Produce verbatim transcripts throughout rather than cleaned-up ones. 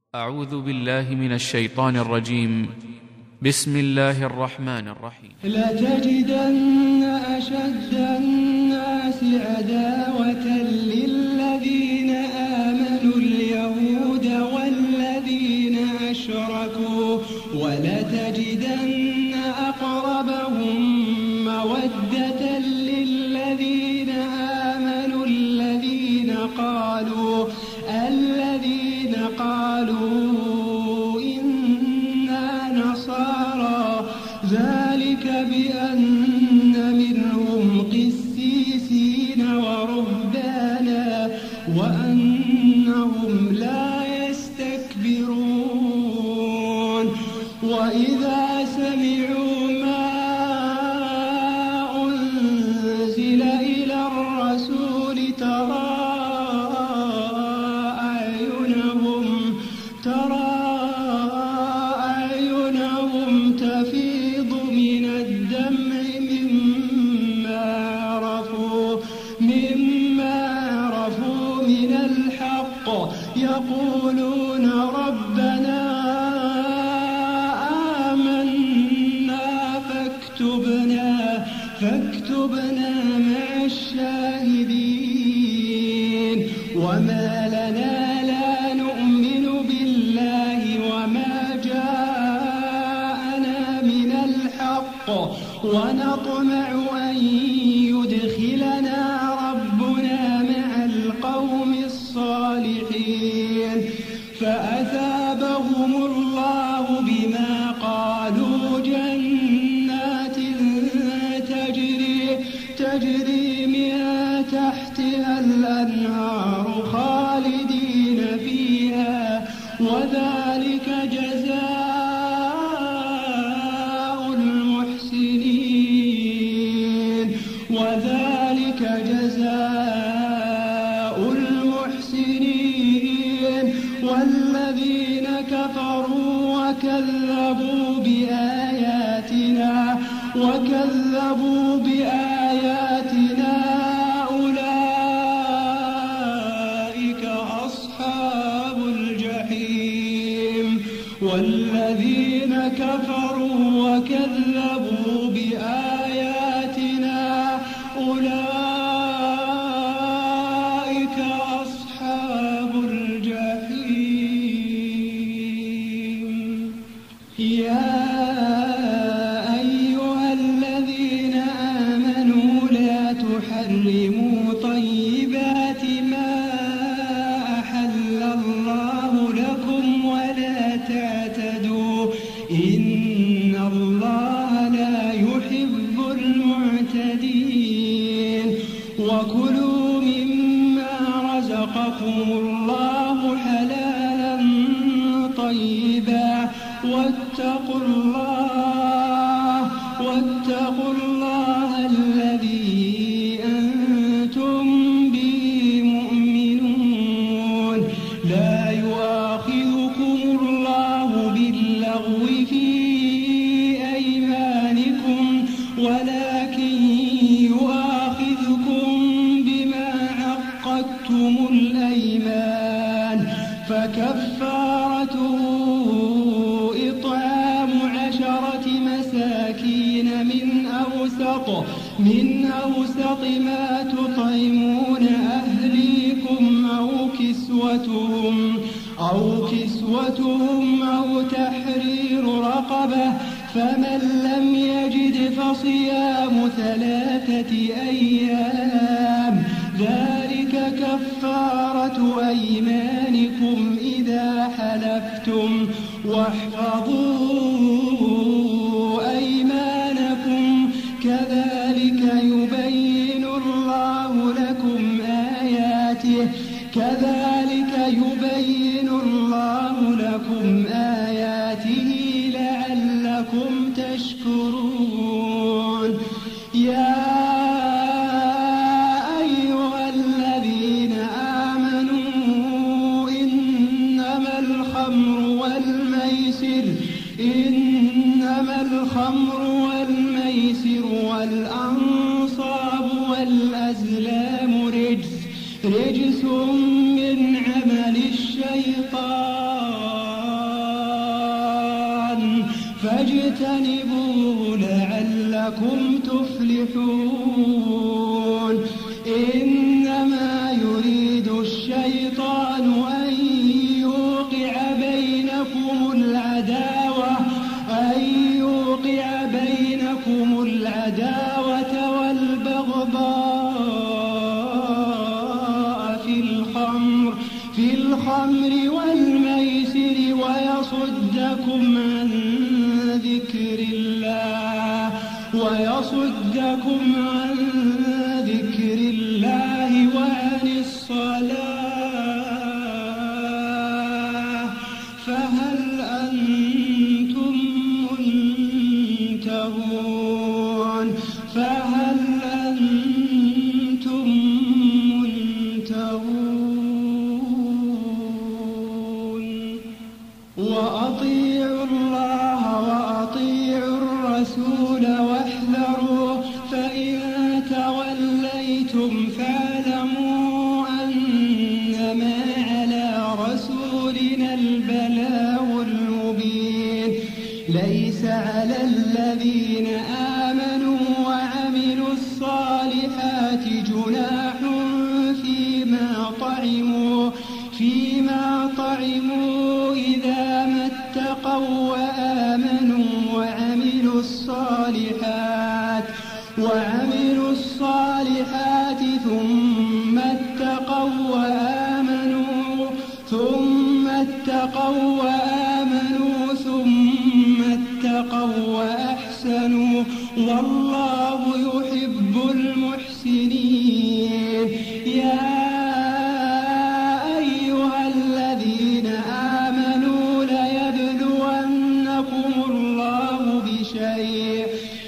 أعوذ بالله من الشيطان الرجيم. بسم الله الرحمن الرحيم. لتجدن أشد الناس عداوة للذين آمنوا اليهود والذين أشركوا ولتجدن أقربهم مودة للذين آمنوا الذين قالوا الذين قالوا إنا نصارى ذلك بأن منهم قسيسين ورهبانا وأنهم لا يستكبرون وإذا سمعوا ما أنزل إلى الرسول ترى أعينهم ترى أعينهم تفيض من الدمع مما عرفوا مما عرفوا من الحق يقولون ربنا آمنا فاكتبنا فاكتبنا مع الشاهدين وما لنا لا نؤمن بالله وما جاءنا من الحق ونطمع أن يدخلنا ربنا مع القوم الصالحين فأثابهم الله بما قالوا جنات تجري تجري من تحتها الأنهار خالدين فيها وذلك جزاء المحسنين وذلك جزاء المحسنين والذين كفروا وكذبوا بآياتنا وكذبوا بآياتنا أولئك أصحاب الجحيم والذين كفروا وكذبوا بآياتنا أولئك أصحاب الجحيم يا أيها الذين آمنوا لا تحرموا طيبات ما أحل الله لكم ولا تعتدوا إن الله لا يحب المعتدين وكلوا مما رزقكم الله حلالا طيبا واتقوا الله واتقوا الله الذي أنتم به مؤمنون لا يؤاخذكم الله باللغو في أيمانكم ولكن يؤاخذكم بما عقدتم الأيمان فكفارته إطعام عشرة مساكين من أوسط من أوسط ما تطعمون أهليكم أو كسوتهم أو كسوتهم أو تحرير رقبة فمن لم يجد فصيام ثلاثة أيام ذلك كفارة أيمانكم إذا حلفتم واحفظوا أيمانكم كذلك يبين الله لكم آياته كذلك يبين الله لكم آياته لعلكم تشكرون يا أيها الذين آمنوا إنما الخمر والميسر إنما الخمر والميسر والأنصاب والأزلام رجس رجس من عمل الشيطان فاجتنبوه لعلكم تفلحون إنما يريد الشيطان أن يوقع بينكم العداوة أن يوقع بينكم العداوة والبغضاء في الخمر في الخمر والميسر ويصدكم عن ذكر الله ويصدكم عن ذكر الله وعن الصلاة فهل أنتم منتهون فهل أنتم منتهون وأطيعوا الله وأطيعوا الرسول واحذروا فإن توليتم فاعلموا أنما على رسولنا البلاغ المبين ليس على الذين آمنوا وعملوا الصالحات جناح فيما طعموا فيما طعموا إذا ما اتقوا وآمنوا وعملوا الصالحات وعملوا الصالحات ثم اتقوا وآمنوا ثم اتقوا وآمنوا ثم اتقوا وأحسنوا والله يحب المحسنين يا أيها الذين آمنوا ليبلونكم الله بشيء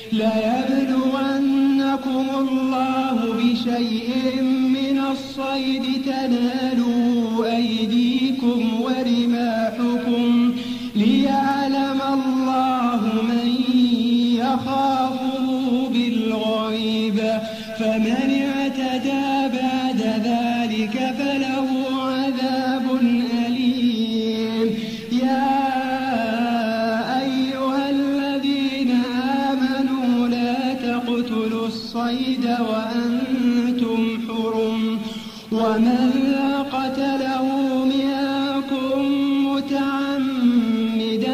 ليبلونكم الله بشيء من الصيد تنالوا أيديكم ورماحكم ليعلم الله من يخافه بالغيب فمن اعتدى بعد ذلك فله عذاب أليم يا أيها الذين آمنوا لا تقتلوا الصيد وأنتم حرم ومن قتله منكم متعمدا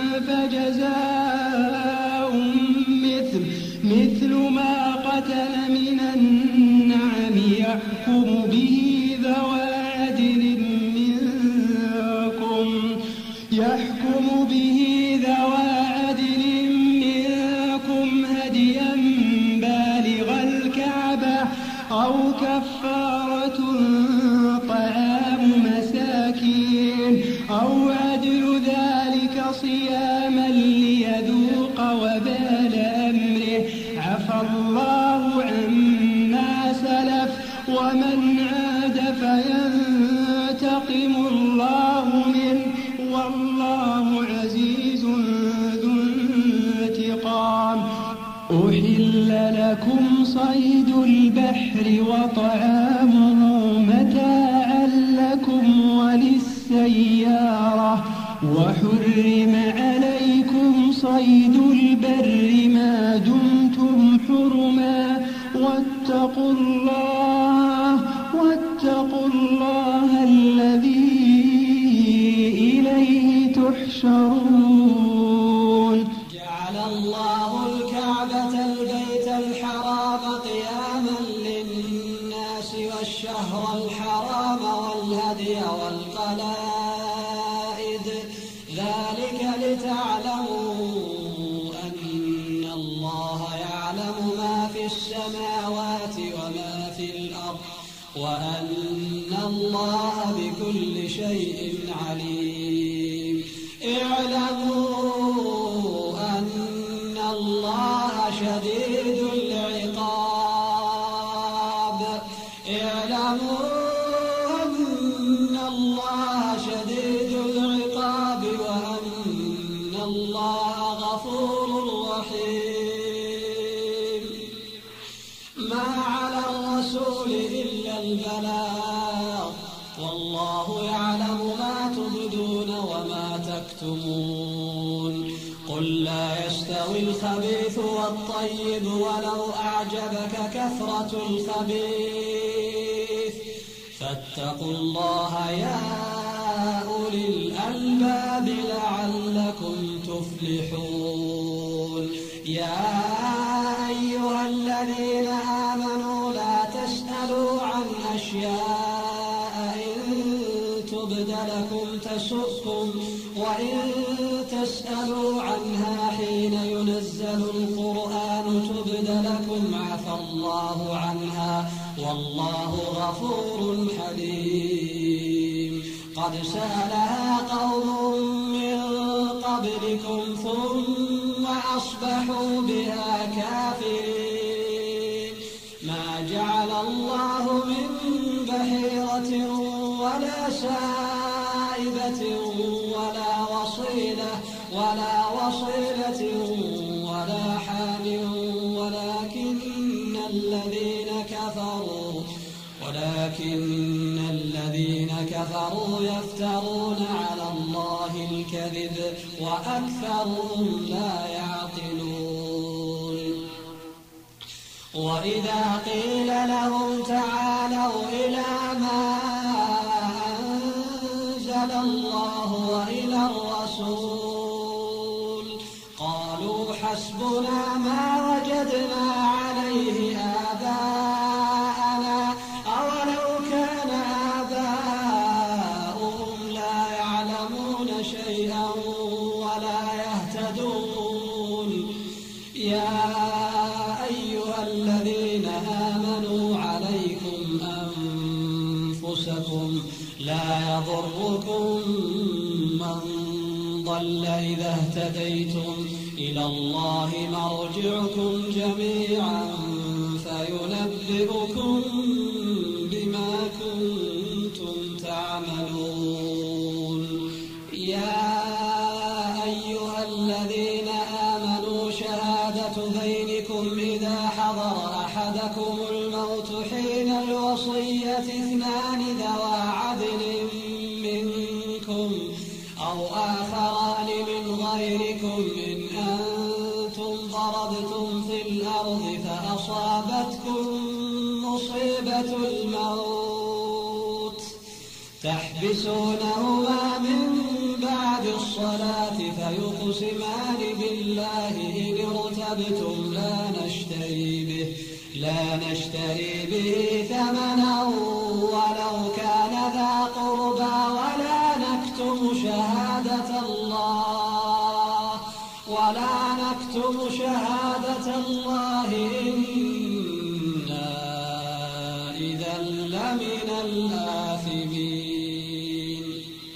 فجزاء مثل مثل ما قتل من النعم يحكم به ذوى عدل منكم يحكم به ذوى عدل منكم هديا بالغ الكعبة أو كفارة طعام مساكين أو عدل ذلك صياما ليذوق وبال أمره عفى الله عما سلف ومن عاد فينتقم الله منه والله عزيز ذو انتقام أحل لكم صيد البحر وطعامه متاعا لكم وللسيارة وحرم عليكم صيد البر ما دمتم حرما واتقوا الله واتقوا الله الذي إليه تحشرون جعل الله الكعبة البيت الحرام قياما للناس والشهر الحرام والهدي والقلائد ذلك لتعلموا أن الله يعلم ما في السماوات وما في الأرض وأن الله بكل شيء عليم اعلموا أن الله شديد العقاب اعلموا أن الله شديد العقاب وأن الله غفور رحيم ما على الرسول إلا البلاغ والله يعلم ما تبدون وما تكتمون قل لا يستوي الخبيث والطيب ولو أعجبك كثرة الخبيث فاتقوا الله يا أولي الألباب لعلكم تفلحون. يا أيها الذين آمنوا لا تسألوا عن أشياء إن تبد لكم تسؤكم وإن تسألوا عنها حين ينزل القرآن تبد لكم عفى الله عنها والله غفور حليم. قد سألها قوم من قبلكم ثم أصبحوا بها كافرين. ما جعل الله من بحيرة ولا سائبة ولا وصيلة ولا وصيلة ولا حام ولكن الذين كفروا ولكن الذين كفروا يفترون على الله الكذب وأكثرهم لا يعقلون. وإذا قيل لهم تعالوا إلى ما أنزل الله وإلى الرسول قالوا حسبنا ما وجدنا عليه آباءنا أولو كان آباؤهم لا يعلمون شيئا ولا يهتدون. يا أيها الذين آمنوا عليكم أنفسكم لا يضركم من ضل إذا اهتديتم إلى الله مرجعكم جميعا فينبئكم بما كنتم تعملون. يا أيها الذين آمنوا شهادة بينكم إذا حضر أحدكم الموت حين الوصية اثنان ذوى عدل منكم أو آخران من غيركم إن أنتم ضربتم في الأرض فأصابتكم مصيبة الموت تحبسونهما من بعد الصلاة فيقسمان بالله إن ارتبتم لا نشتري به لا نشتري به ثمنا ولو كان ذا قربى ولا نكتم شهادة الله ولا نكتم شهادة الله إنا إذا لمن الآثمين.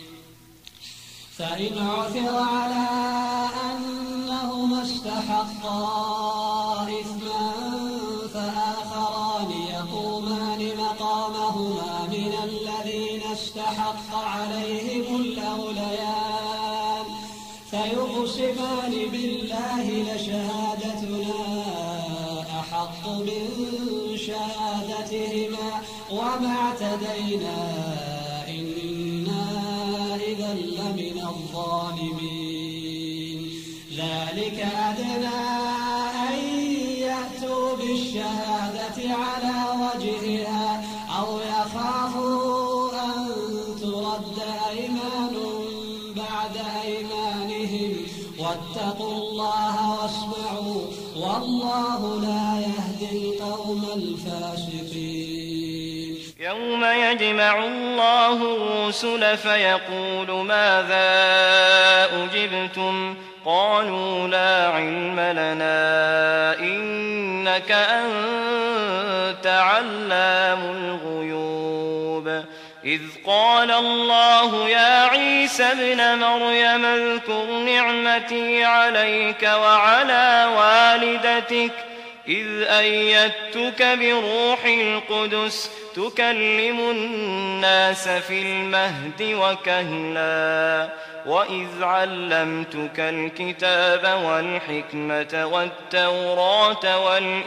فإن عثر على أنهما استحقا إثما فآخران يقومان مقامهما من الذين استحق عليهم الأوليان فيقسمان بالله لشهادتنا أحق من شهادتهما وما اعتدينا إنا إذا لمن الظالمين. ذلك أدنى أن يأتوا بالشهادة على وجهها أو يخافوا أن ترد أيمان بعد أيمانهم واتقوا الله واسمعوا والله لا يهدي القوم الفاسقين. يوم يجمع الله الرسل فيقول ماذا أجبتم قالوا لا علم لنا إنك أنت علام الغيوب. إذ قال الله يا عيسى ابن مريم اذكر نعمتي عليك وعلى والدتك إذ أيدتك بروح القدس تكلم الناس في المهد وكهلا وإذ علمتك الكتاب والحكمة والتوراة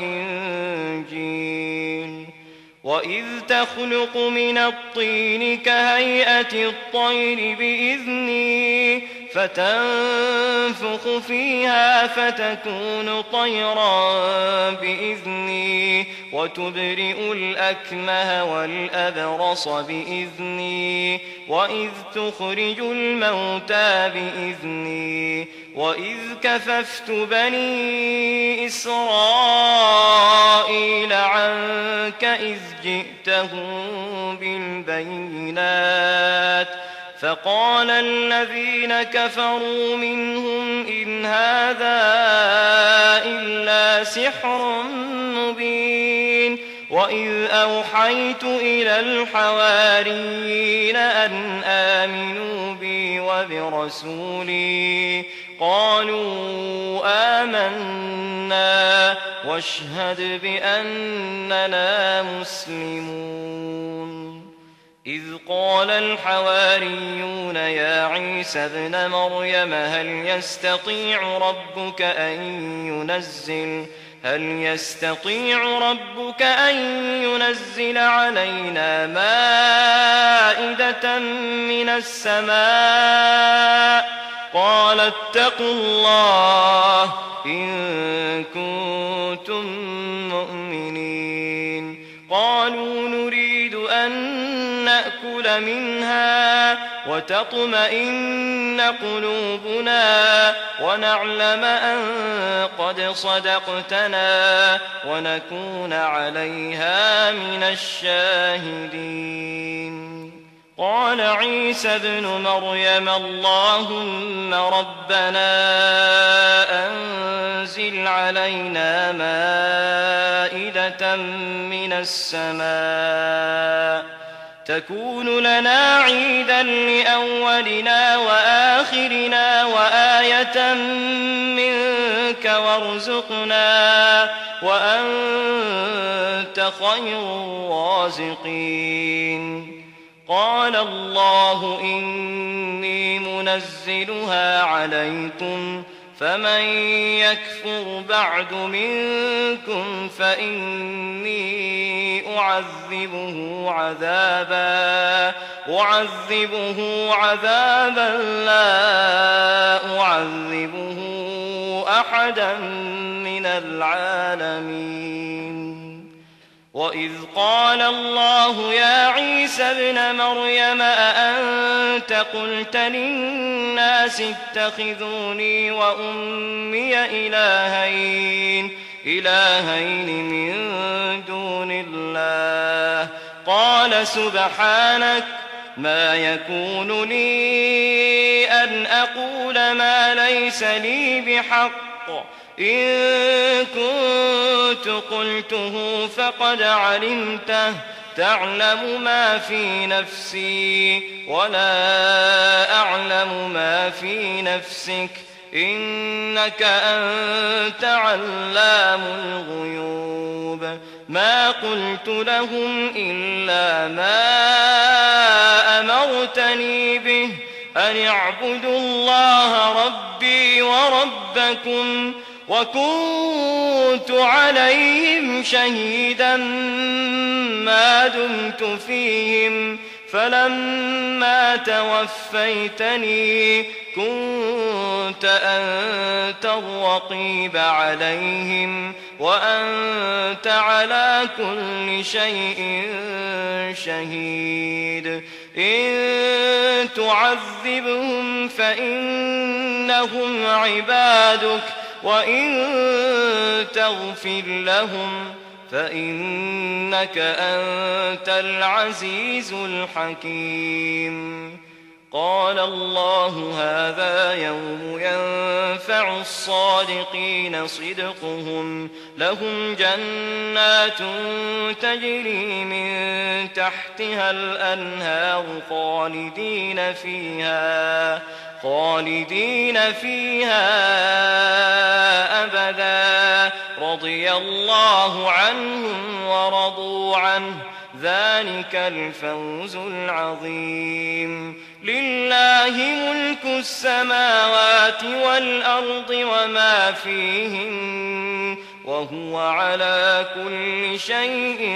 والإنجيل وإذ تخلق من الطين كهيئة الطير بإذني فتنفخ فيها فتكون طيرا بإذني وتبرئ الأكمه والأبرص بإذني وإذ تخرج الموتى بإذني وإذ كففت بني إسرائيل عنك إذ جئتهم بالبينات فقال الذين كفروا منهم إن هذا إلا سحر مبين وإذ أوحيت إلى الحواريين أن آمنوا بي وبرسولي قالوا آمنا واشهد بأننا مسلمون إذ قال الحواريون يا عيسى ابن مريم هل يستطيع ربك أن ينزل هل يستطيع ربك أن ينزل علينا مائدة من السماء قال اتقوا الله إن كنتم مؤمنين قالوا نريد أن نأكل منها وتطمئن قلوبنا ونعلم أن قد صدقتنا ونكون عليها من الشاهدين قال عيسى ابن مريم اللهم ربنا أنزل علينا مائدة من السماء تكون لنا عيدا لأولنا وآخرنا وآية منك وارزقنا وأنت خير الرازقين قال الله إني منزلها عليكم فمن يكفر بعد منكم فإني أعذبه عذابا أعذبه عذابا لا أعذبه أحدا من العالمين وإذ قال الله يا عيسى ابن مريم أأنت قلت للناس اتخذوني وأمي إلهين إلهين من دون الله قال سبحانك ما يكون لي أن أقول ما ليس لي بحق إن كنت قلته فقد علمته تعلم ما في نفسي ولا أعلم ما في نفسك إنك أنت علام الغيوب ما قلت لهم إلا ما أمرتني به أن اعبدوا الله ربي وربكم وكنت عليهم شهيدا ما دمت فيهم فلما توفيتني كنت أنت الرقيب عليهم وأنت على كل شيء شهيد إن تعذبهم فإنهم عبادك وإن تغفر لهم فإنك أنت العزيز الحكيم قال الله هذا يوم ينفع الصادقين صدقهم لهم جنات تجري من تحتها الأنهار خالدين فيها خالدين فيها أبدا رضي الله عنهم ورضوا عنه ذلك الفوز العظيم لله ملك السماوات والأرض وما فيهن وهو على كل شيء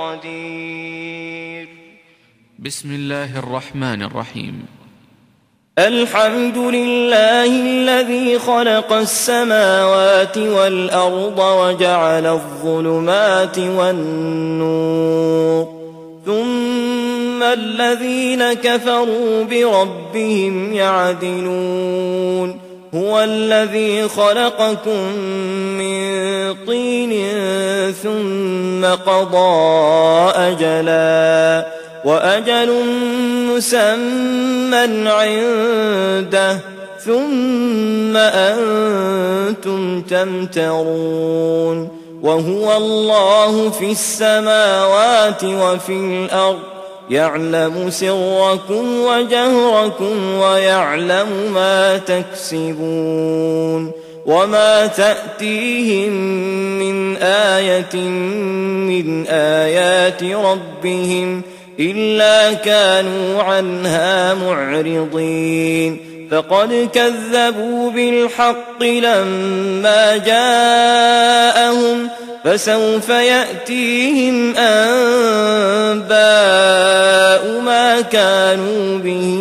قدير بسم الله الرحمن الرحيم الحمد لله الذي خلق السماوات والأرض وجعل الظلمات والنور ثم الذين كفروا بربهم يعدلون هو الذي خلقكم من طين ثم قضى أجلا وأجل مسمى عنده ثم أنتم تمترون وهو الله في السماوات وفي الأرض يعلم سركم وجهركم ويعلم ما تكسبون وما تأتيهم من آية من آيات ربهم إلا كانوا عنها معرضين فقد كذبوا بالحق لما جاءهم فسوف يأتيهم أنباء ما كانوا به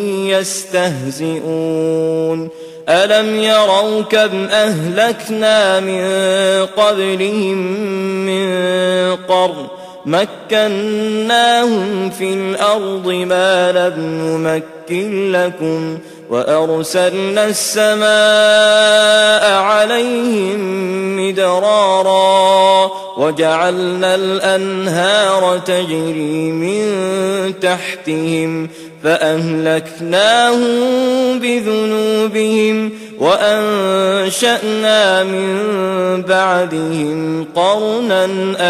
يستهزئون ألم يروا كم أهلكنا من قبلهم من قرن مكناهم في الأرض ما لم نمكن لكم وأرسلنا السماء عليهم مدرارا وجعلنا الأنهار تجري من تحتهم فأهلكناهم بذنوبهم وأنشأنا من بعدهم قرنا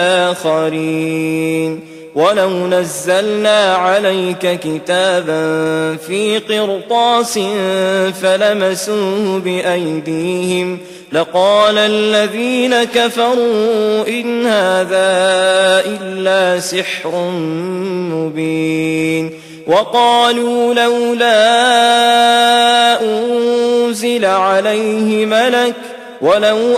آخرين ولو نزلنا عليك كتابا في قرطاس فلمسوه بأيديهم لقال الذين كفروا إن هذا إلا سحر مبين وقالوا لولا أنزل عليه ملك ولو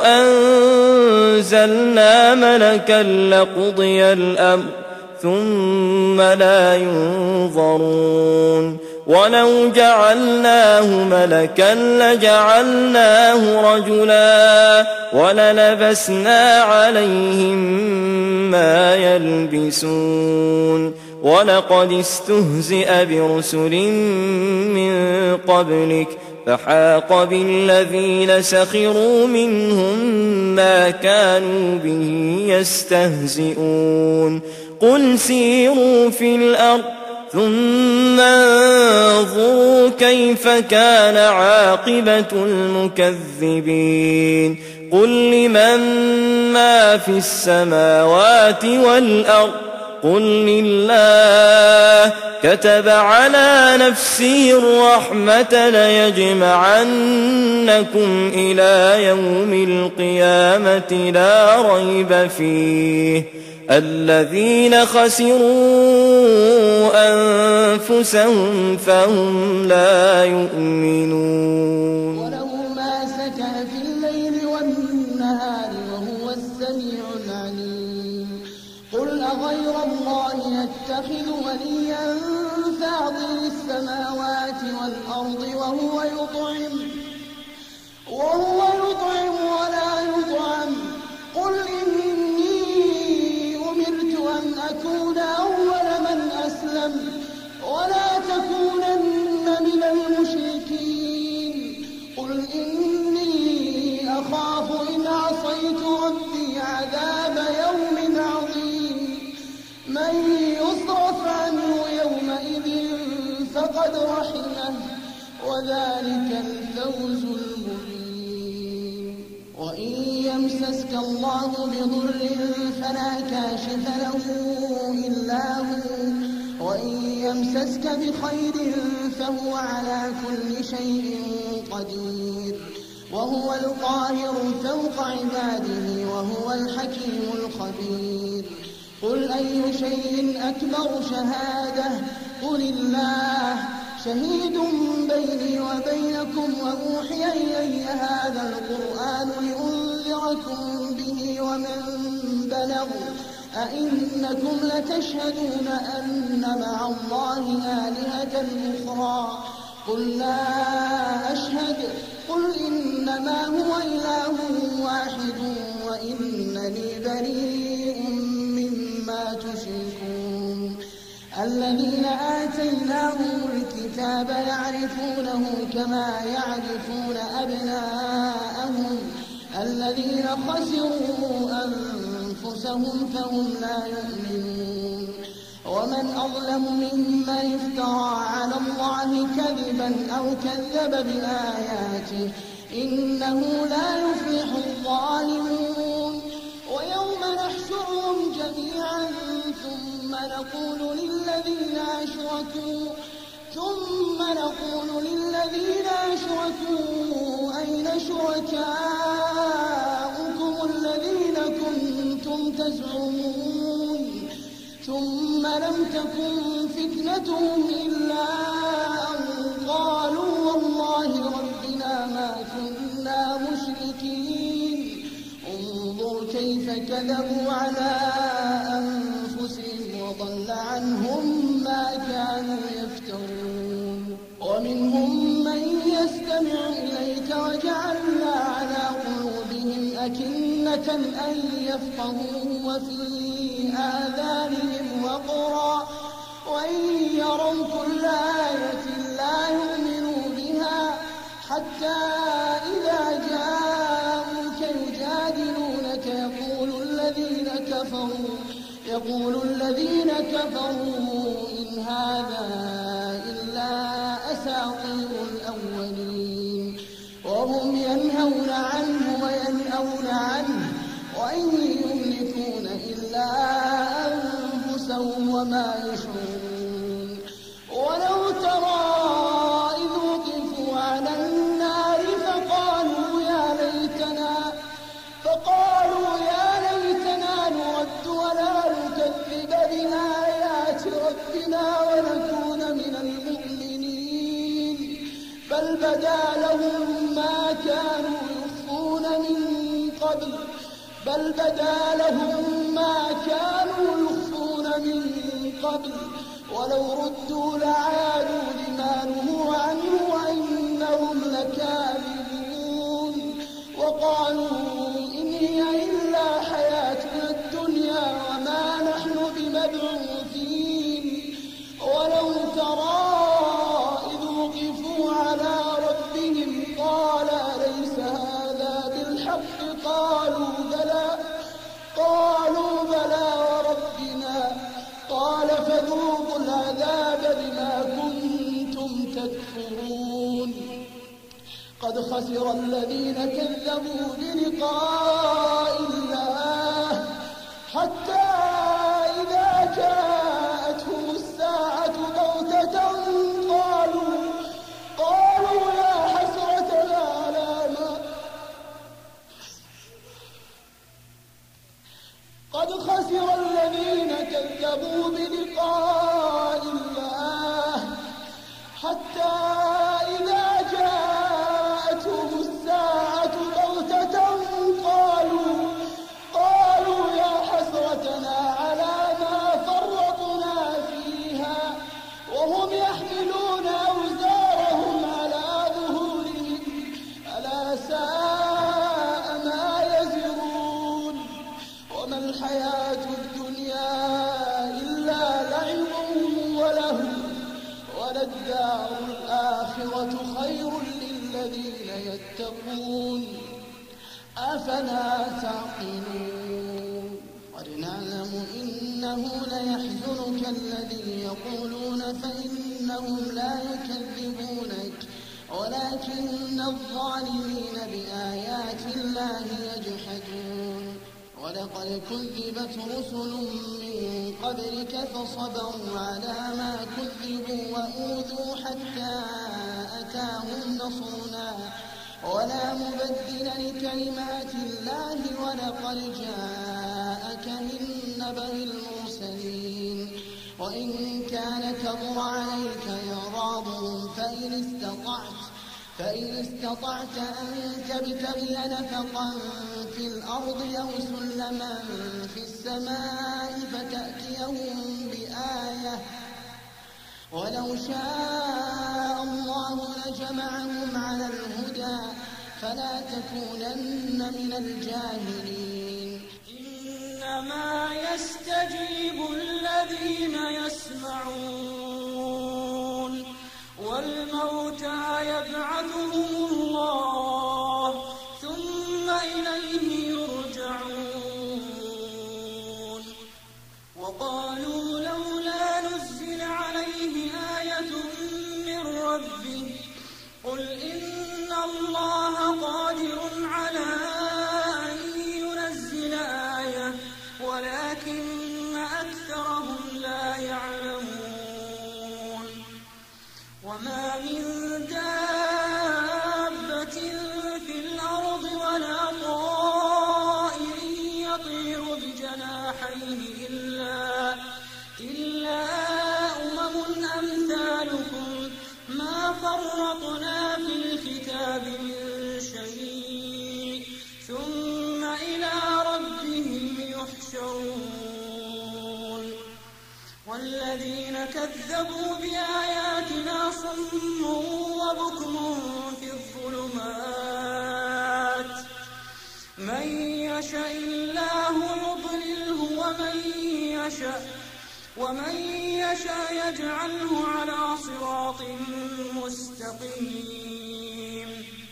أنزلنا ملكا لقضي الأمر ثم لا ينظرون ولو جعلناه ملكا لجعلناه رجلا وللبسنا عليهم ما يلبسون ولقد استهزئ برسل من قبلك فحاق بالذين سخروا منهم ما كانوا به يستهزئون قل سيروا في الأرض ثم انظروا كيف كان عاقبة المكذبين قل لمن ما في السماوات والأرض قل لله كتب على نفسه الرحمة ليجمعنكم إلى يوم القيامة لا ريب فيه الذين خسروا أنفسهم فهم لا يؤمنون وله ما سكن في الليل والنهار وهو السميع العليم قل أغير الله يتخذ وليا فاطر السماوات والأرض وهو يطعم وهو يطعم ولا يطعم قل إني أمرت أن أكون أول من أسلم ولا تكونن من المشركين قل إني أخاف إن عصيت ربي عذاب يوم عظيم من يصرف عنه يومئذ فقد رحمه وذلك الفوز المبين وإن يمسسك الله بضر فلا كاشف له إلا هو وإن يمسسك بخير فهو على كل شيء قدير وهو القاهر فوق عباده وهو الحكيم الخبير قل أي شيء أكبر شهادة قل الله شهيد بيني وبينكم وأوحي إلي هذا القرآن لأنذركم به ومن بلغ أئنكم لتشهدون أن مع الله آلهة أخرى قل لا أشهد قل إنما هو إله واحد وإنني بريء مما تشركون الذين آتيناهم الكتاب يعرفونه كما يعرفون أبناءهم الذين خسروا أنفسهم فهم لا يؤمنون ومن أظلم ممن افترى على الله كذبا أو كذب بآياته إنه لا يفلح الظالمون ويوم نحشرهم جميعا ثم نقول للذين أشركوا ثم نقول للذين أشركوا أين شركاؤكم الذين كنتم تزعمون ثم لم تكن فتنتهم إلا أن قالوا والله ربنا ما كنا مشركين انظر كيف كذبوا على أنفسهم وضل عنهم ما كانوا يفترون ومنهم من يستمع إليك وجعلنا على قلوبهم أكنة أن يفقهوا وفي آذانهم وقرا وإن يروا كل آية لا يؤمنوا بها حتى إذا جاءوك يجادلونك يقول الذين كفروا يقول الذين كفروا إن هذا إلا أساطير الأولين وهم ينهون عنه وينأون عنه وإن يملكون إلا أنفسهم وما يشعرون ولو ترى إذ وقفوا على النار فقالوا يا ليتنا فقالوا يا ليتنا نرد ولا نكذب بآيات ربنا ونكون من المؤمنين بل بدا لهم ما كانوا يخفون من قبل بل بدا لهم ما كانوا يخفون من قبل ولو ردوا لعادوا لما نهوا عنه وإنهم لكاذبون وقالوا إن هي إلا حياتنا الدنيا وما نحن بمبعوثين ولو ترى إذ وقفوا على ربهم قال أليس هذا بالحق قالوا بلى قالوا بلى وربنا قال فذوقوا العذاب بما كنتم تكفرون قد خسر الذين كذبوا بلقاء الله حتى إذا جاءتهم الساعة بغتة قالوا قالوا يا حسرتنا على ما قد خسر الذين كذبوا بلقاء الله حتى إذا جاءتهم الساعة بغتة قالوا قالوا يا حسرتنا على ما فرطنا فيها وهم يحملون أوزارهم على ظهورهم ألا ساء ما يزرون وما الحياة الدنيا إلا لعب وله وللدار الآخرة خير للذين يتقون أفلا تعقلون قد نعلم إنه ليحزنك الذي يقولون فإنهم لا يكذبونك ولكن الظالمين بآيات الله يجحدون ولقد كذبت رسل من قبلك فصبروا على ما كذبوا وأوذوا حتى أتاهم نصرنا ولا مبدل لكلمات الله ولقد جاءك من نبأ المرسلين وإن كان كبر عليك إعراضهم فإن استطعت فإن استطعت أن تبتغي نفقا في الأرض أو سلما في السماء فتأتيهم بآية ولو شاء الله لجمعهم على الهدى فلا تكونن من الجاهلين. إنما يستجيب الذين يسمعون والموتى يبعثهم الله ثم إليه يرجعون. وقالوا لولا نزل عليه آية من ربه قل إن الله قادر على أن ينزل آية ولكن أكثرهم لا يعلمون. وما من دابة في الأرض ولا طائر يطير بجناحيه إلا, إلا أمم أمثالكم ما فرطنا في الكتاب من شيء ثم إلى ربهم يحشرون. والذين كذبوا بآياتنا صم وبكم في الظلمات من يشاء الله يضلله ومن يشاء ومن يشاء يجعله على صراط مستقيم.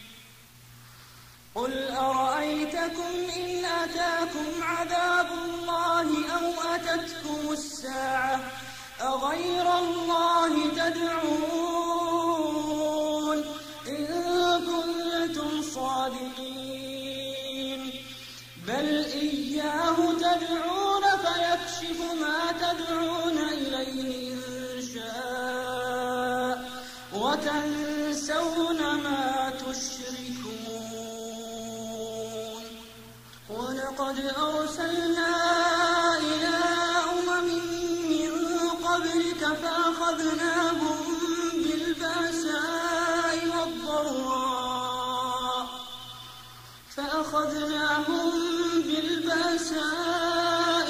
قل أرأيتكم إن أتاكم عذاب الله أو أتتكم الساعة أغير الله تدعون إن كنتم صادقين بل إياه تدعون فيكشف ما تدعون إليه إن شاء وتنسون ما تشركون. ولقد أرسلنا إلى أمم من قبلك فأخذناهم بالبأساء والضراء فأخذناهم بالبأساء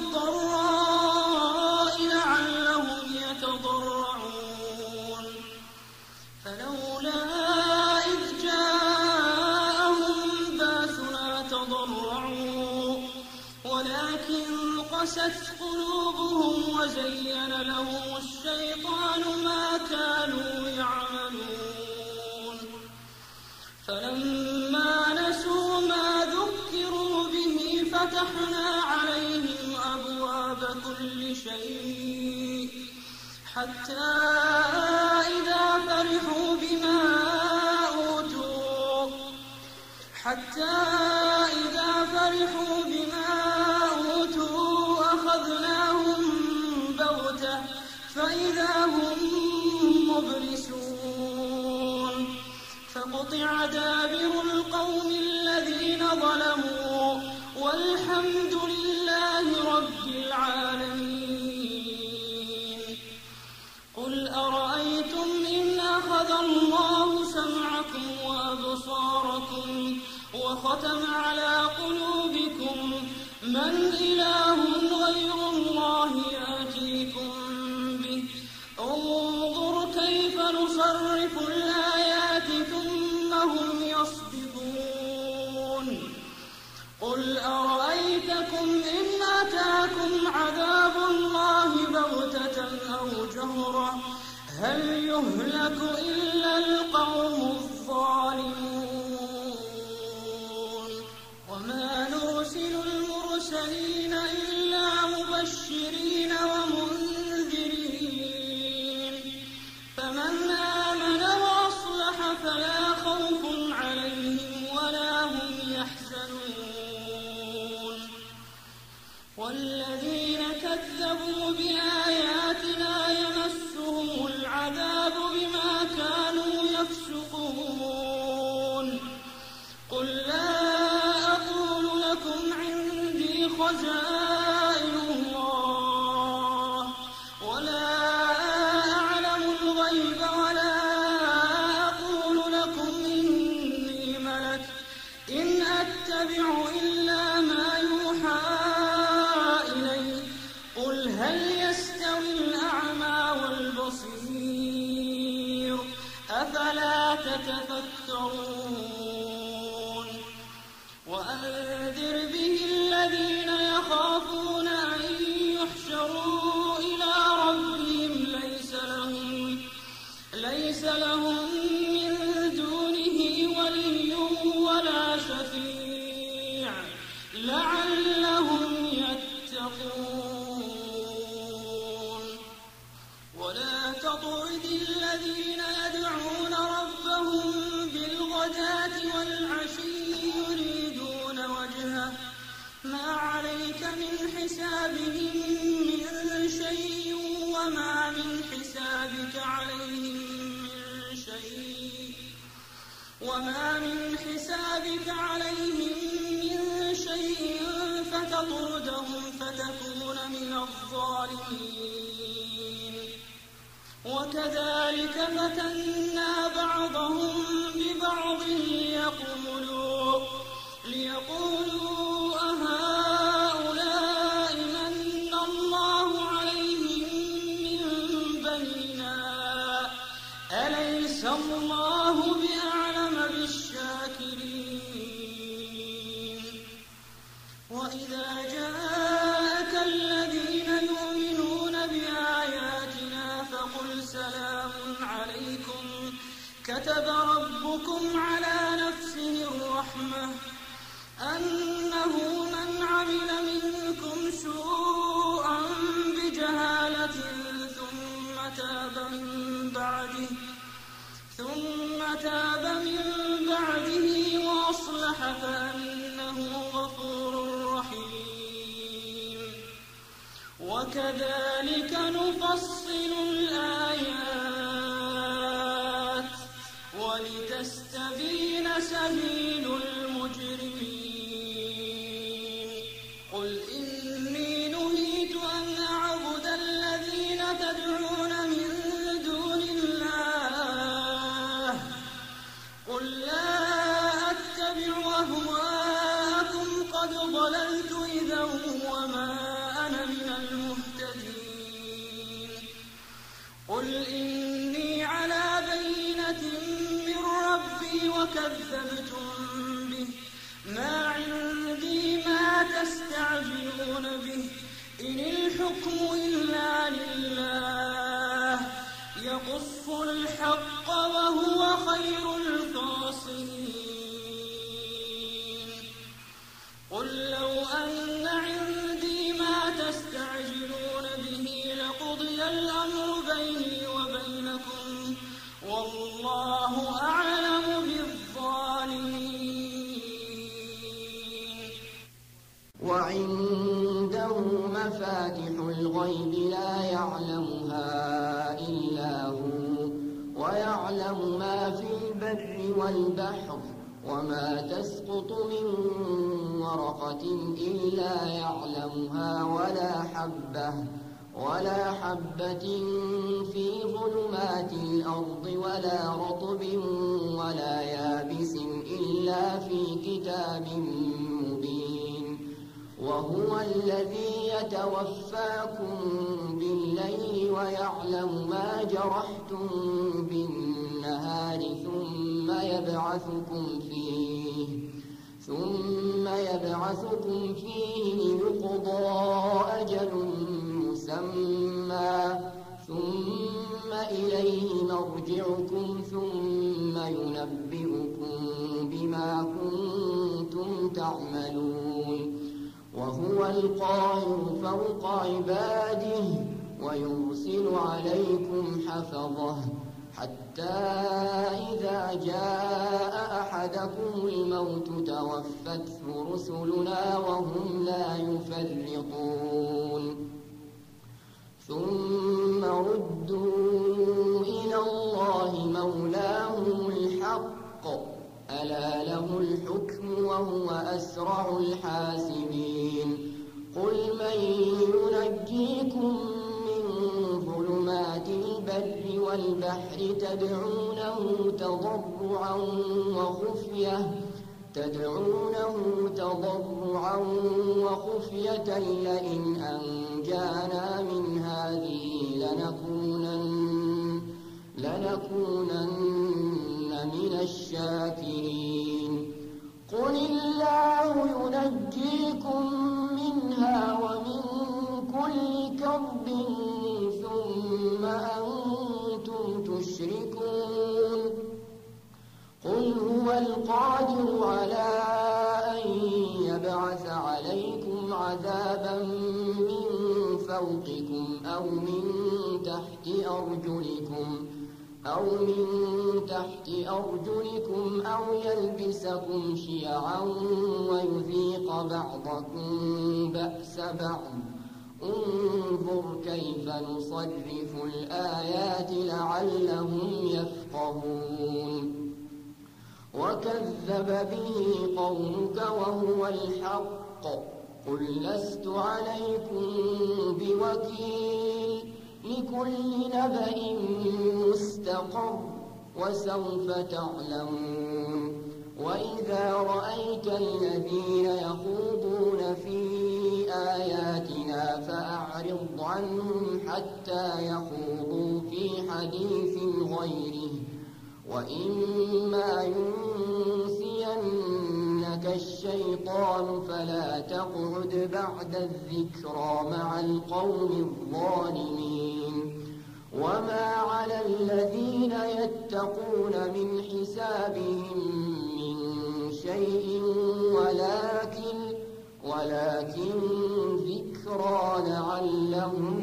والضراء لعلهم يتضرعون. فلولا إذ جاءهم بأسنا تضرعوا ولكن قست قلوبهم وزين لهم الشيطان ما كانوا يعملون. فلما نسوا ما ذكروا به فتحنا عليهم أبواب كل شيء حتى إذا فرحوا بما أوتوا حتى إذا فرحوا بما أوتوا أخذناهم بغتة فإذا هم مبلسون. فقطع دابر القوم الذين ظلموا والحمد لله رب العالمين. قل أرأيتم إن أخذ الله سمعكم وأبصاركم وختم على قلوبكم من إله غير الله يأتيكم به انظر كيف نصرف الآيات ثم هم يصدقون. قل أرأيتكم إن أتاكم عذاب الله بغتة أو جهرة هل يهلك إلا القوم الظالمون. وما نرسل المرسلين إلا مبشرين ومنذرين فمن آمن وأصلح فلا خوف عليهم ولا هم يحزنون. والذين كذبوا بآياتنا يمسهم العذاب بما كانوا يفسقون. قل لا أقول لكم عندي خزائن الله ولا أعلم الغيب ولا أقول لكم إني ملك إن أتبع إلا ما يوحى إلي. قل هل يستوي الأعمى والبصير يتفكرون وأنذر به الذين يخافون أن يحشروا إلى ربهم ليس لهم, ليس لهم من دونه ولي ولا شفيع لعلهم يتقون ولا تطرد الذين يدعون ربهم بالغداة والعشي يريدون وجهه ما عليك من حسابهم من شيء وما من حسابك عليهم من شيء وما من حسابك عليهم من شيء فتطردهم فتكون من الظالمين وكذلك فتنا بعضهم ببعض ليقولوا ليقولوا أهؤلاء من الله عليهم من بيننا أليس الله بأعلم بالشاكرين وإذا جاءك الذين يؤمنون بآياتنا فقل سلام عليكم كتب ربكم على نفسه الرحمة أنه من عمل منكم سوءا بجهالة ثم تاب من بعده ثم تاب من بعده وأصلح فأنه غفور رحيم وكذلك نفصل الآيات ولتستبين سبيل المجرمين قل إني نهيت أن أعبد الذين تدعون من دون الله قل لا أتبع أهواءكم قد ضللت إذا وما أنا من المهتدين قل إني على بينة من ربي وكذبتم به ما عندي ما تستعجلون به إن الحكم إلا لله يقص الحق وهو خير الفاصلين قل لو أن عندي ما تستعجلون به لقضي الأمر بيني وبينكم والله أعلم بالظالمين وعنده مفاتح الغيب لا يعلمها إلا هو ويعلم ما في البر والبحر وما تسقط من ورقة إلا يعلمها ولا حبة ولا حبة في ظلمات الأرض ولا رطب ولا يابس إلا في كتاب مبين وهو الذي يتوفاكم بالليل ويعلم ما جرحتم بالنهار ثم يبعثكم فيه ثم يبعثكم فيه ليقضى أجل مسمى ثم إليه مرجعكم ثم ينبئكم بما كنتم تعملون وهو القاهر فوق عباده ويرسل عليكم حفظه حتى إذا جاء أحدكم الموت توفته رسلنا وهم لا يفرطون ثم ردوا إلى الله مولاهم الحق ألا له الحكم وهو أسرع الحاسبين قل من ينجيكم من ظلمات البر والبحر تدعونه تضرعا وخفية تدعونه تضرعا وخفية لئن أنجانا من هذه لنكونن لنكونن من الشاكرين قل الله ينجيكم منها ومن كل كرب ثم أنتم تشركون قل هو القادر على أن يبعث عليكم عذابا من فوقكم أو من تحت أرجلكم أو من تحت أرجلكم أو يلبسكم شيعا ويذيق بعضكم بأس بعض انظر كيف نصرف الآيات لعلهم يفقهون وكذب به قومك وهو الحق قل لست عليكم بوكيل لكل نبأ مستقر وسوف تعلمون وإذا رأيت الذين يخوضون في آياتنا فأعرض عنهم حتى يخوضوا في حديث غيره وإما ينسينك الشيطان فلا تقعد بعد الذكرى مع القوم الظالمين وما على الذين يتقون من حسابهم من شيء ولكن ولكن ذكرى لعلهم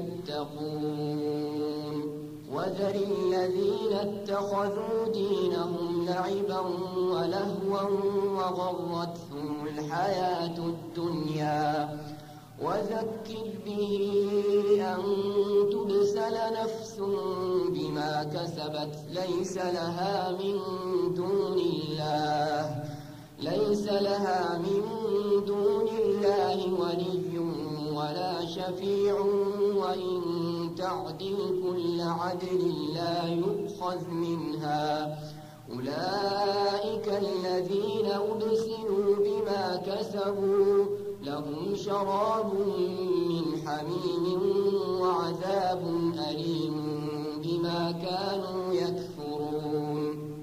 يتقون وذر الذين اتخذوا دينهم لعبا ولهوا وغرتهم الحياة الدنيا وذكر به أن تبسل نفس بما كسبت ليس لها من دون الله ليس لها من دون الله ولي ولا شفيع وإن تعدل كل عدل لا يؤخذ منها أولئك الذين أبسلوا بما كسبوا لهم شراب من حميم وعذاب أليم بما كانوا يكفرون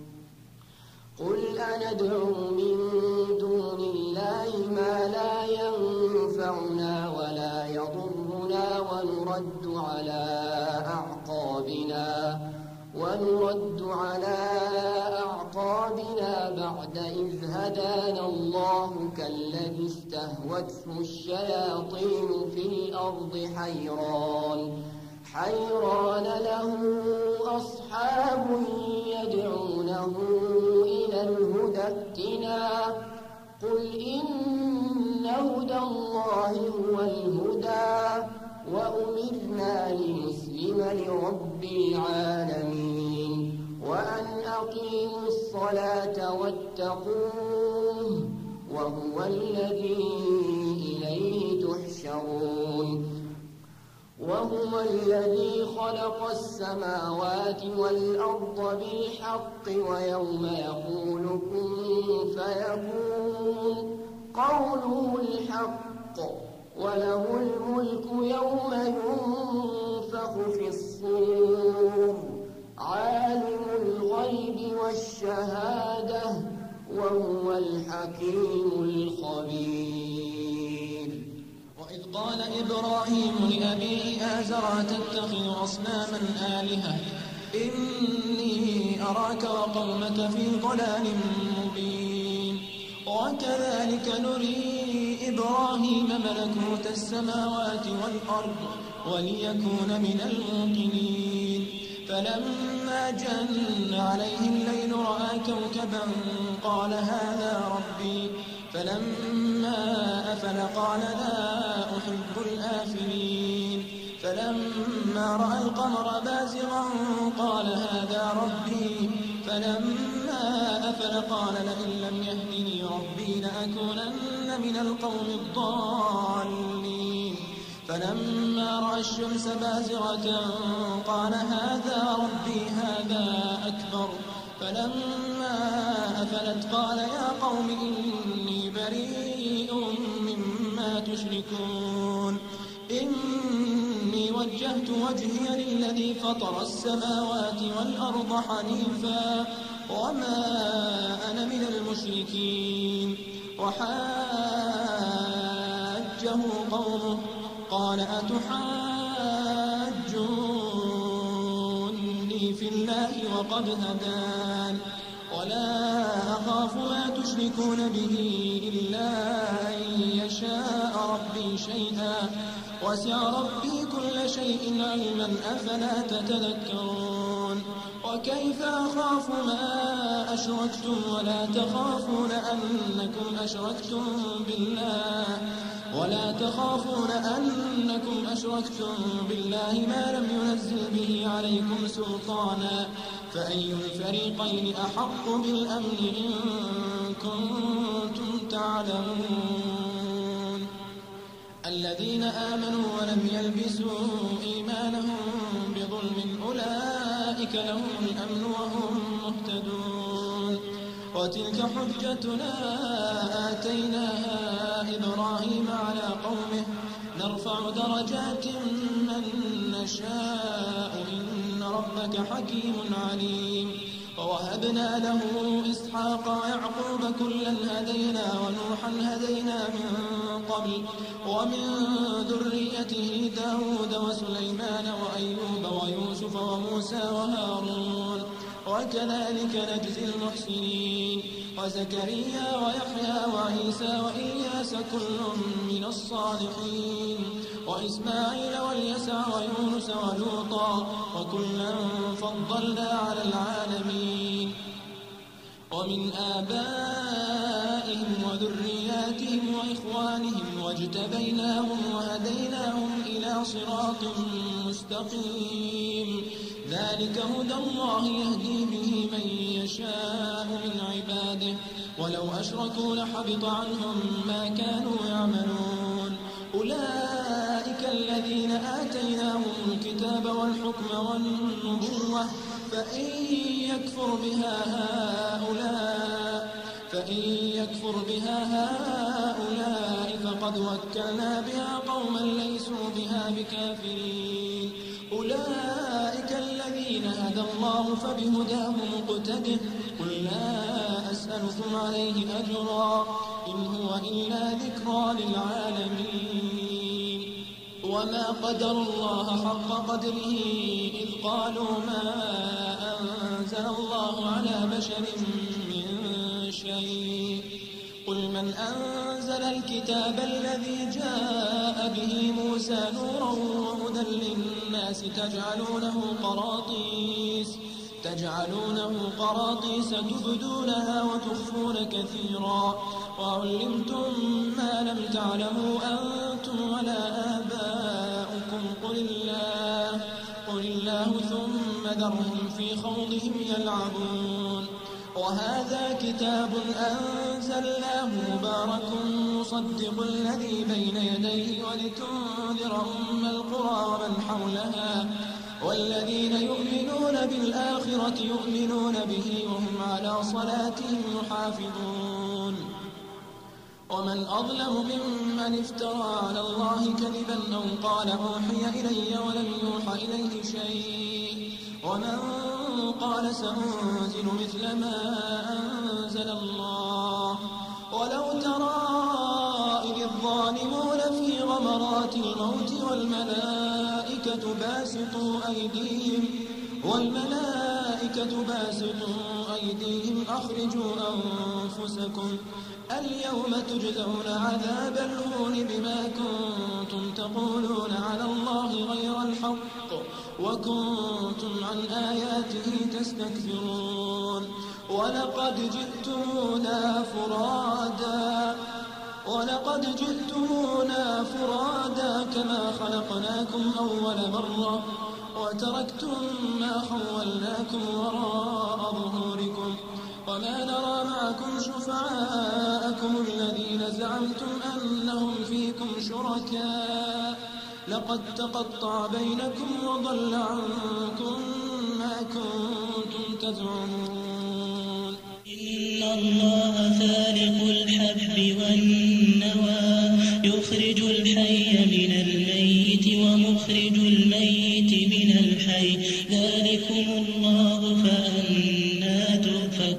قل أندعو من دون الله ما لا ينفعنا ولا يضرنا ونرد على أعقابنا ونرد على أعقابنا بعد إذ هدانا الله كالذي استهوته الشياطين في الأرض حيران حيران له أصحاب يدعونه إلى الهدى ائتنا قل إن هدى الله هو الهدى وأمرنا لنسلم لرب العالمين وأن أقيموا الصلاة واتقوه وهو الذي إليه تحشرون وهو الذي خلق السماوات والأرض بالحق ويوم يقول كن فيكون قوله الحق وله الملك يوم ينفخ في الصور عالم الغيب والشهادة وهو الحكيم الخبير وإذ قال إبراهيم لأبيه آزر تتخذ أصناما آلهة إني أراك وقومك في ضلال مبين وكذلك نري إبراهيم ملكوت السماوات والأرض وليكون من الموقنين فلما جن عليه الليل رأى كوكبا قال هذا ربي فلما أفل قال لا أحب الآفلين فلما رأى القمر بازغا قال هذا ربي فلما أفل قال لئن لم يهدني ربي لأكونن من القوم الضالين فلما رأى الشمس بازغة قال هذا ربي هذا أكبر فلما أفلت قال يا قوم إني بريء مما تشركون إني وجهت وجهي للذي فطر السماوات والأرض حنيفا وما أنا من المشركين. وحاجه قومه قال أتحاجوني في الله وقد هدان ولا أخاف ما تشركون به إلا أن يشاء ربي شيئا وسع ربي كل شيء علما أفلا تتذكرون. وكيف أخاف ما أشركتم ولا تخافون أنكم أشركتم بالله ولا تخافون أنكم أشركتم بالله ما لم ينزل به عليكم سلطانا فأي الفريقين أحق بالأمن إن كنتم تعلمون. الذين آمنوا ولم يلبسوا إيمانهم بظلم أولئك لهم الأمن وهم مهتدون. وتلك حجتنا آتيناها إبراهيم على قومه نرفع درجات من نشاء إن ربك حكيم عليم. ووهبنا له إسحاق ويعقوب كلا هدينا ونوحا هدينا من قبل ومن ذريته داود وسليمان وأيوب ويوسف وموسى وهارون وكذلك نجزي المحسنين. وزكريا ويحيى وعيسى وإلياس كل من الصالحين وإسماعيل واليسع ويونس ولوطا وكلا فضلنا على العالمين. ومن آبائهم وذرياتهم وإخوانهم واجتبيناهم وهديناهم إلى صراط مستقيم. ذلك هدى الله يهدي به من يشاء من عباده ولو أشركوا لحبط عنهم ما كانوا يعملون. أولئك الذين آتيناهم الكتاب والحكم والنبوة فإن يكفر بها هؤلاء فإن يكفر بها هؤلاء فقد وكلنا بها قوما ليسوا بها بكافرين. أولئك الذين هدى الله فبهداه مقتده قل لا أسألكم عليه أجرا إن هو إلا ذكرى للعالمين. وما قدر الله حق قدره إذ قالوا ما أنزل الله على بشر من شيء قل من أنزل الكتاب الذي جاء به موسى نورا وهدى للناس تجعلونه قراطيس تجعلونه قراطيس تبدونها وتخفون كثيرا وعلمتم ما لم تعلموا أنتم ولا آباؤكم قل الله قل الله ثم ذرهم في خوضهم يلعبون. وهذا كتاب أنزلناه مبارك مصدق الذي بين يديه ولتنذر أم القرى ومن حولها والذين يؤمنون بالآخرة يؤمنون به وهم على صلاتهم يحافظون. ومن أظلم ممن افترى على الله كذبا أو قال أوحي إلي ولم يوحى إليه شيء ومن قال سأنزل مثل ما أنزل الله. ولو ترى إذ الظالمون في غمرات الموت والملائكة باسطوا أيديهم والملائكة باسطوا أيديهم أخرجوا أنفسكم اليوم تجزون عذاب الهون بما كنتم تقولون على الله غير الحق وكنتم عن آياته تستكبرون. ولقد جئتمونا فرادا ولقد جئتمونا فرادا كما خلقناكم أول مرة وتركتم ما خولناكم وراء ظهوركم وما نرى معكم شفعاءكم الذين زعمتم أنهم فيكم شركاء لقد تقطع بينكم وضل عنكم ما كنتم تزعمون. إن الله فالق الحب والنوى يخرج الحي من الميت ومخرج الميت من الحي ذلكم الله فأنى تؤفكون.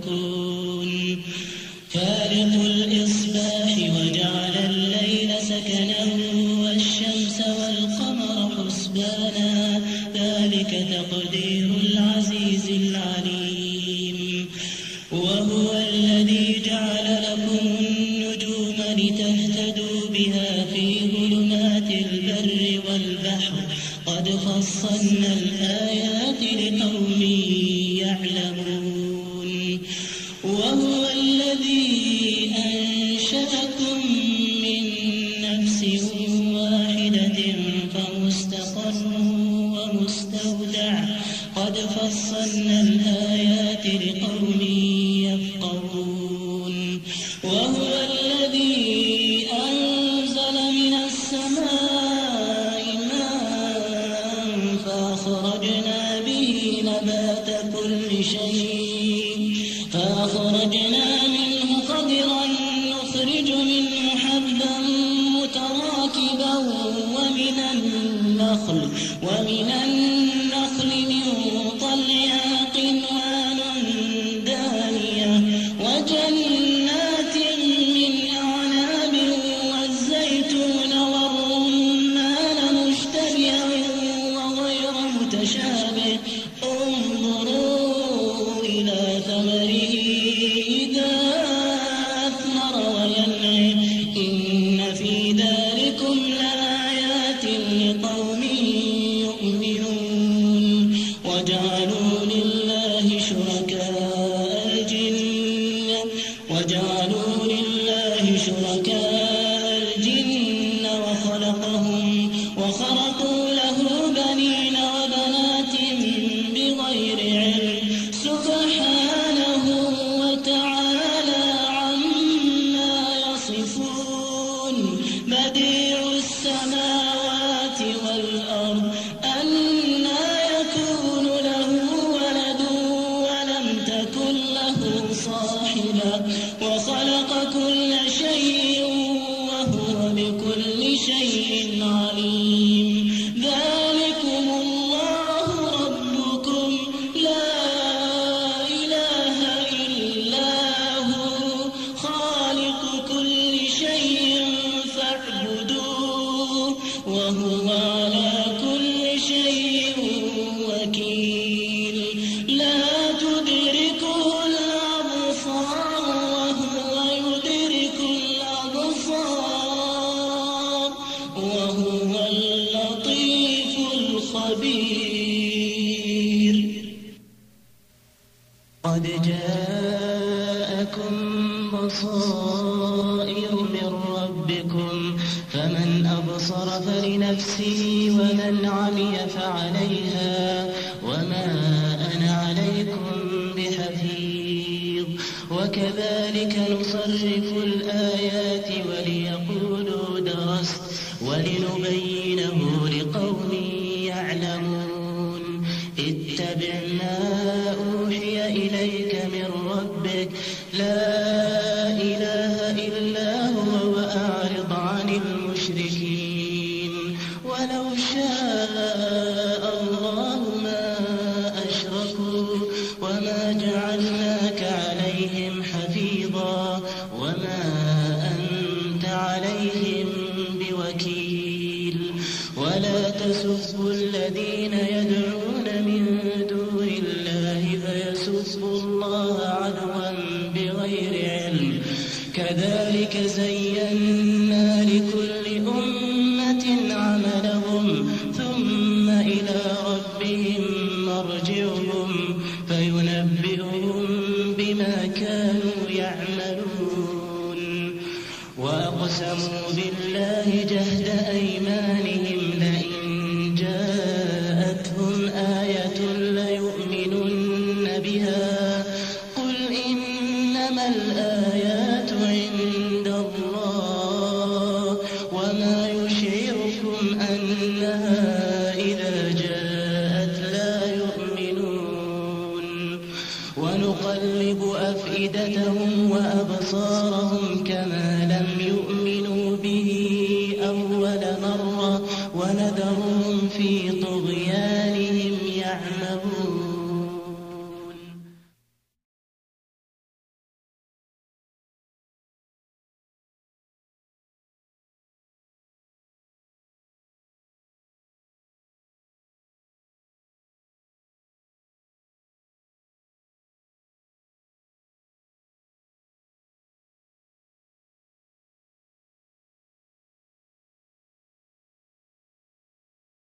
فصلنا الآيات لقوم يعلمون وهو الذي أنشأكم من نفس واحدة فمستقر ومستودع قد فصلنا الآيات لقوم يفقهون وهو الذي أنزل من السماء ماء فأخرجنا به نبات كل شيء فأخرجنا منه خضرا نخرج منه حبا متراكبا ومن النخل ومن النخل من طلعها قنوان دانية وجنات من أعناب والزيتون والرمان مشتبها وغير متشابه انظروا إلى ثمره إذا أثمر وينعم إن في ذلكم لآيات لقوم يؤمنون وجعلوا لله شركاء الجن وجعلوا لله شركاء الجن وخلقهم وخرقوا له بنين وبنات بغير علم سبحانه وتعالى عما يصفون بديع السماوات والأرض أنى يكون له ولد ولم تكن له صاحبة وخلق كل شيء وهو بكل شيء عليم ذلكم الله ربكم لا إله إلا هو خالق كل شيء فاعبدوه وهو على كل شيء وكيل لا تدركه الأبصار وهو يدرك الأبصار وهو اللطيف الخبير قد جاءكم بصائر من ربكم فمن أبصر فلنفسه ومن عمي فعليها وما أنا عليكم بحفيظ وكذلك نصرف الآيات وليقولوا درست ولنبينه لقوم يعلمون اتبع ما أوحي إليك من ربك لا إله إلا هو وأعرض عن المشركين ولو شاء الله ما أشركوا وما جعلناك عليهم حفيظا وما أنت عليهم بوكيل ولا تسبوا الذين يدعون من دون الله فيسبوا الله عدوا بغير علم كذلك زينا لكل أمة عملهم ثم إلى ربهم مرجعهم فينبئهم بما كانوا يعملون وأقسموا بالله جهد أيمانهم لئن جاءتهم آية ليؤمنن بها قل إنما الآيات عند الله وما يشعركم أنها إذا جاءت لا يؤمنون ونقلب أفئدتهم وأبصارهم كما لم يؤمنوا به أول مرة ونذرهم في طغيانهم يعمهون